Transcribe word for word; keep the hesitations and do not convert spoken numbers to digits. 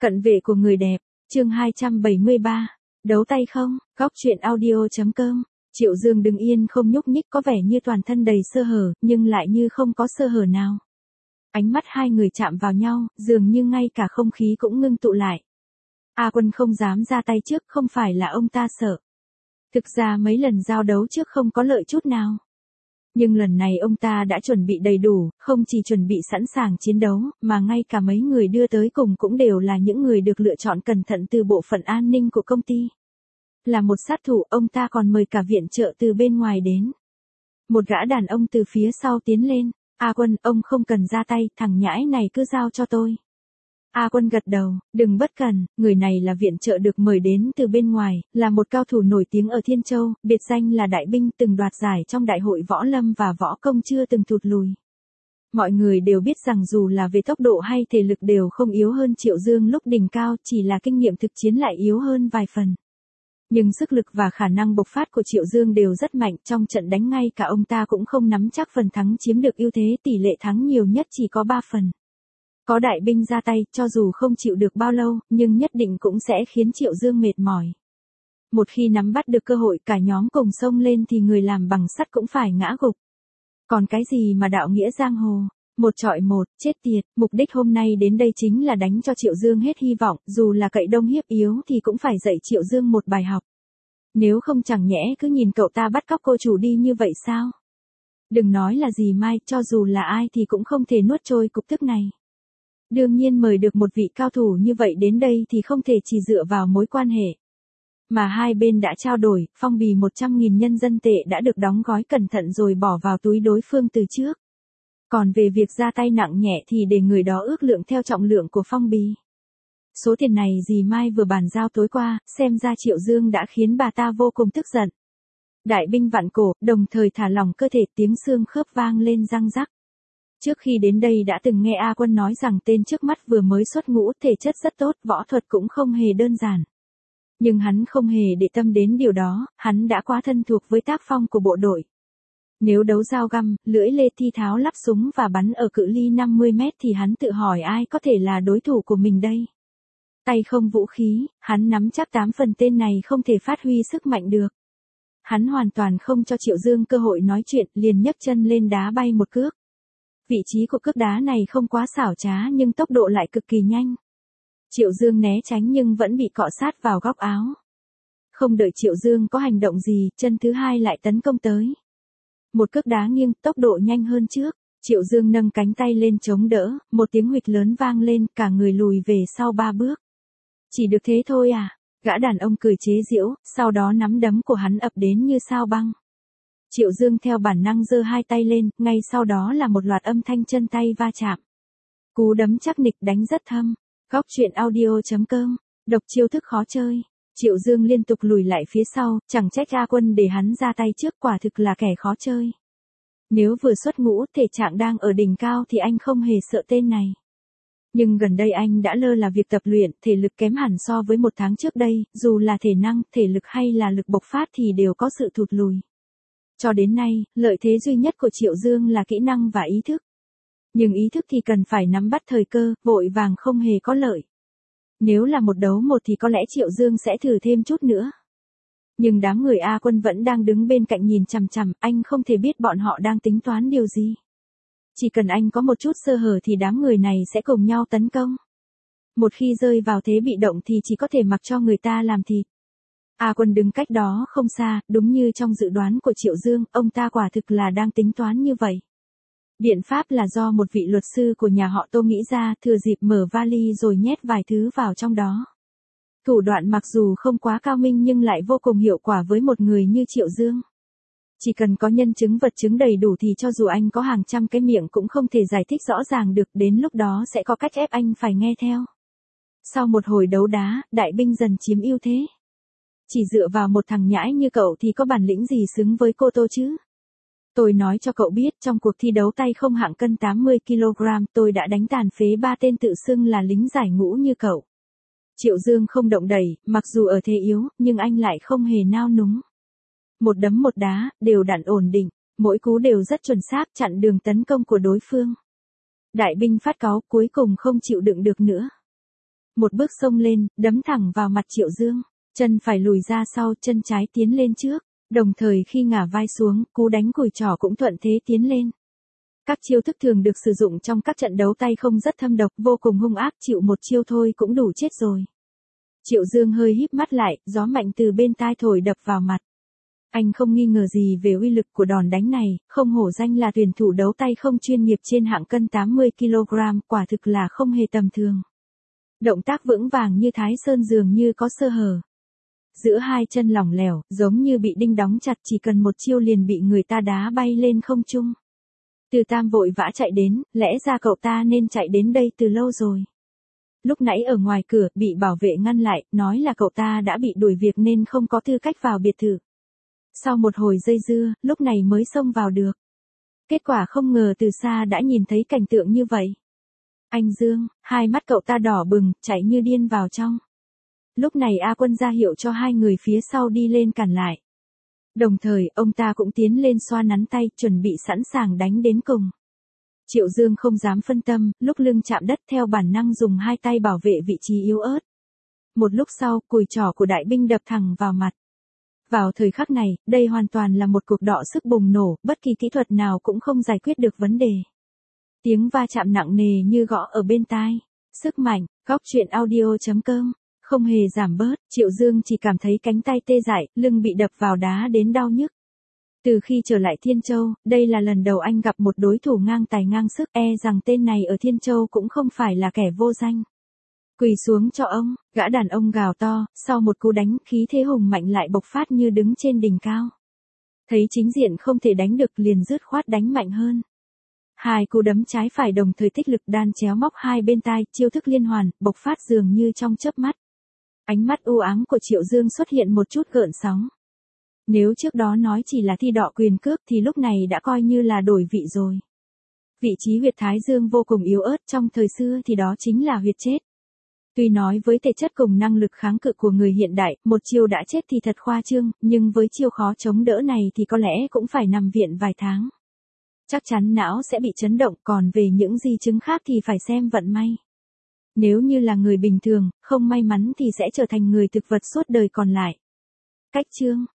Cận vệ của người đẹp, chương hai trăm bảy mươi ba, đấu tay không, góc truyện audio.com. Triệu Dương đứng yên không nhúc nhích, có vẻ như toàn thân đầy sơ hở, nhưng lại như không có sơ hở nào. Ánh mắt hai người chạm vào nhau, dường như ngay cả không khí cũng ngưng tụ lại. A Quân không dám ra tay trước, không phải là ông ta sợ. Thực ra mấy lần giao đấu trước không có lợi chút nào. Nhưng lần này ông ta đã chuẩn bị đầy đủ, không chỉ chuẩn bị sẵn sàng chiến đấu, mà ngay cả mấy người đưa tới cùng cũng đều là những người được lựa chọn cẩn thận từ bộ phận an ninh của công ty. Là một sát thủ, ông ta còn mời cả viện trợ từ bên ngoài đến. Một gã đàn ông từ phía sau tiến lên. A Quân, ông không cần ra tay, thằng nhãi này cứ giao cho tôi. A Quân gật đầu, đừng bất cần, người này là viện trợ được mời đến từ bên ngoài, là một cao thủ nổi tiếng ở Thiên Châu, biệt danh là Đại Binh, từng đoạt giải trong đại hội võ lâm và võ công chưa từng thụt lùi. Mọi người đều biết rằng dù là về tốc độ hay thể lực đều không yếu hơn Triệu Dương lúc đỉnh cao, chỉ là kinh nghiệm thực chiến lại yếu hơn vài phần. Nhưng sức lực và khả năng bộc phát của Triệu Dương đều rất mạnh, trong trận đánh ngay cả ông ta cũng không nắm chắc phần thắng chiếm được ưu thế, tỷ lệ thắng nhiều nhất chỉ có ba phần. Có Đại Binh ra tay, cho dù không chịu được bao lâu, nhưng nhất định cũng sẽ khiến Triệu Dương mệt mỏi. Một khi nắm bắt được cơ hội cả nhóm cùng xông lên thì người làm bằng sắt cũng phải ngã gục. Còn cái gì mà đạo nghĩa giang hồ, một trọi một, chết tiệt, mục đích hôm nay đến đây chính là đánh cho Triệu Dương hết hy vọng, dù là cậy đông hiếp yếu thì cũng phải dạy Triệu Dương một bài học. Nếu không chẳng nhẽ cứ nhìn cậu ta bắt cóc cô chủ đi như vậy sao? Đừng nói là gì Mai, cho dù là ai thì cũng không thể nuốt trôi cục tức này. Đương nhiên mời được một vị cao thủ như vậy đến đây thì không thể chỉ dựa vào mối quan hệ. Mà hai bên đã trao đổi, phong bì một trăm nghìn nhân dân tệ đã được đóng gói cẩn thận rồi bỏ vào túi đối phương từ trước. Còn về việc ra tay nặng nhẹ thì để người đó ước lượng theo trọng lượng của phong bì. Số tiền này dì Mai vừa bàn giao tối qua, xem ra Triệu Dương đã khiến bà ta vô cùng tức giận. Đại Binh vặn cổ, đồng thời thả lỏng cơ thể, tiếng xương khớp vang lên răng rắc. Trước khi đến đây đã từng nghe A Quân nói rằng tên trước mắt vừa mới xuất ngũ, thể chất rất tốt, võ thuật cũng không hề đơn giản. Nhưng hắn không hề để tâm đến điều đó, hắn đã quá thân thuộc với tác phong của bộ đội. Nếu đấu dao găm, lưỡi lê thi tháo lắp súng và bắn ở cự ly năm mươi mét thì hắn tự hỏi ai có thể là đối thủ của mình đây. Tay không vũ khí, hắn nắm chắc tám phần tên này không thể phát huy sức mạnh được. Hắn hoàn toàn không cho Triệu Dương cơ hội nói chuyện, liền nhấc chân lên đá bay một cước. Vị trí của cước đá này không quá xảo trá nhưng tốc độ lại cực kỳ nhanh. Triệu Dương né tránh nhưng vẫn bị cọ sát vào góc áo. Không đợi Triệu Dương có hành động gì, chân thứ hai lại tấn công tới. Một cước đá nghiêng, tốc độ nhanh hơn trước. Triệu Dương nâng cánh tay lên chống đỡ, một tiếng huỵch lớn vang lên, cả người lùi về sau ba bước. Chỉ được thế thôi à? Gã đàn ông cười chế giễu, sau đó nắm đấm của hắn ập đến như sao băng. Triệu Dương theo bản năng giơ hai tay lên, ngay sau đó là một loạt âm thanh chân tay va chạm. Cú đấm chắc nịch đánh rất thâm. Góc truyện audio.com, độc chiêu thức khó chơi. Triệu Dương liên tục lùi lại phía sau, chẳng trách A Quân để hắn ra tay trước, quả thực là kẻ khó chơi. Nếu vừa xuất ngũ, thể trạng đang ở đỉnh cao thì anh không hề sợ tên này. Nhưng gần đây anh đã lơ là việc tập luyện, thể lực kém hẳn so với một tháng trước đây, dù là thể năng, thể lực hay là lực bộc phát thì đều có sự thụt lùi. Cho đến nay, lợi thế duy nhất của Triệu Dương là kỹ năng và ý thức. Nhưng ý thức thì cần phải nắm bắt thời cơ, vội vàng không hề có lợi. Nếu là một đấu một thì có lẽ Triệu Dương sẽ thử thêm chút nữa. Nhưng đám người A Quân vẫn đang đứng bên cạnh nhìn chằm chằm, anh không thể biết bọn họ đang tính toán điều gì. Chỉ cần anh có một chút sơ hở thì đám người này sẽ cùng nhau tấn công. Một khi rơi vào thế bị động thì chỉ có thể mặc cho người ta làm thịt. A Quân đứng cách đó không xa, đúng như trong dự đoán của Triệu Dương, ông ta quả thực là đang tính toán như vậy. Biện pháp là do một vị luật sư của nhà họ Tô nghĩ ra, thừa dịp mở vali rồi nhét vài thứ vào trong đó. Thủ đoạn mặc dù không quá cao minh nhưng lại vô cùng hiệu quả với một người như Triệu Dương. Chỉ cần có nhân chứng vật chứng đầy đủ thì cho dù anh có hàng trăm cái miệng cũng không thể giải thích rõ ràng được, đến lúc đó sẽ có cách ép anh phải nghe theo. Sau một hồi đấu đá, Đại Binh dần chiếm ưu thế. Chỉ dựa vào một thằng nhãi như cậu thì có bản lĩnh gì xứng với cô Tô chứ? Tôi nói cho cậu biết, trong cuộc thi đấu tay không hạng cân tám mươi ki lô gam, tôi đã đánh tàn phế ba tên tự xưng là lính giải ngũ như cậu. Triệu Dương không động đẩy, mặc dù ở thế yếu, nhưng anh lại không hề nao núng. Một đấm một đá, đều đặn ổn định, mỗi cú đều rất chuẩn xác chặn đường tấn công của đối phương. Đại Binh phát cáu, cuối cùng không chịu đựng được nữa. Một bước xông lên, đấm thẳng vào mặt Triệu Dương. Chân phải lùi ra sau, chân trái tiến lên trước. Đồng thời khi ngả vai xuống, cú đánh cùi trỏ cũng thuận thế tiến lên. Các chiêu thức thường được sử dụng trong các trận đấu tay không rất thâm độc, vô cùng hung ác, chịu một chiêu thôi cũng đủ chết rồi. Triệu Dương hơi híp mắt lại, gió mạnh từ bên tai thổi đập vào mặt. Anh không nghi ngờ gì về uy lực của đòn đánh này, không hổ danh là tuyển thủ đấu tay không chuyên nghiệp trên hạng cân tám mươi ki lô gam, quả thực là không hề tầm thường. Động tác vững vàng như Thái Sơn dường như có sơ hở. Giữa hai chân lỏng lẻo, giống như bị đinh đóng chặt, chỉ cần một chiêu liền bị người ta đá bay lên không trung. Từ Tam vội vã chạy đến, lẽ ra cậu ta nên chạy đến đây từ lâu rồi. Lúc nãy ở ngoài cửa, bị bảo vệ ngăn lại, nói là cậu ta đã bị đuổi việc nên không có tư cách vào biệt thự. Sau một hồi dây dưa, lúc này mới xông vào được. Kết quả không ngờ từ xa đã nhìn thấy cảnh tượng như vậy. Anh Dương, hai mắt cậu ta đỏ bừng, chạy như điên vào trong. Lúc này A Quân ra hiệu cho hai người phía sau đi lên cản lại. Đồng thời, ông ta cũng tiến lên xoa nắn tay, chuẩn bị sẵn sàng đánh đến cùng. Triệu Dương không dám phân tâm, lúc lưng chạm đất theo bản năng dùng hai tay bảo vệ vị trí yếu ớt. Một lúc sau, cùi trỏ của đại binh đập thẳng vào mặt. Vào thời khắc này, đây hoàn toàn là một cuộc đọ sức bùng nổ, bất kỳ kỹ thuật nào cũng không giải quyết được vấn đề. Tiếng va chạm nặng nề như gõ ở bên tai. Sức mạnh, góc truyện audio chấm com. Không hề giảm bớt, Triệu Dương chỉ cảm thấy cánh tay tê dại, lưng bị đập vào đá đến đau nhức. Từ khi trở lại Thiên Châu, đây là lần đầu anh gặp một đối thủ ngang tài ngang sức, e rằng tên này ở Thiên Châu cũng không phải là kẻ vô danh. Quỳ xuống cho ông, gã đàn ông gào to, sau một cú đánh, khí thế hùng mạnh lại bộc phát như đứng trên đỉnh cao. Thấy chính diện không thể đánh được liền dứt khoát đánh mạnh hơn. Hai cú đấm trái phải đồng thời tích lực đan chéo móc hai bên tai, chiêu thức liên hoàn, bộc phát dường như trong chớp mắt. Ánh mắt u ám của Triệu Dương xuất hiện một chút gợn sóng. Nếu trước đó nói chỉ là thi đọ quyền cước thì lúc này đã coi như là đổi vị rồi. Vị trí huyệt thái dương vô cùng yếu ớt, trong thời xưa thì đó chính là huyệt chết. Tuy nói với thể chất cùng năng lực kháng cự của người hiện đại, một chiêu đã chết thì thật khoa trương, nhưng với chiêu khó chống đỡ này thì có lẽ cũng phải nằm viện vài tháng. Chắc chắn não sẽ bị chấn động, còn về những di chứng khác thì phải xem vận may. Nếu như là người bình thường, không may mắn thì sẽ trở thành người thực vật suốt đời còn lại. Cách chương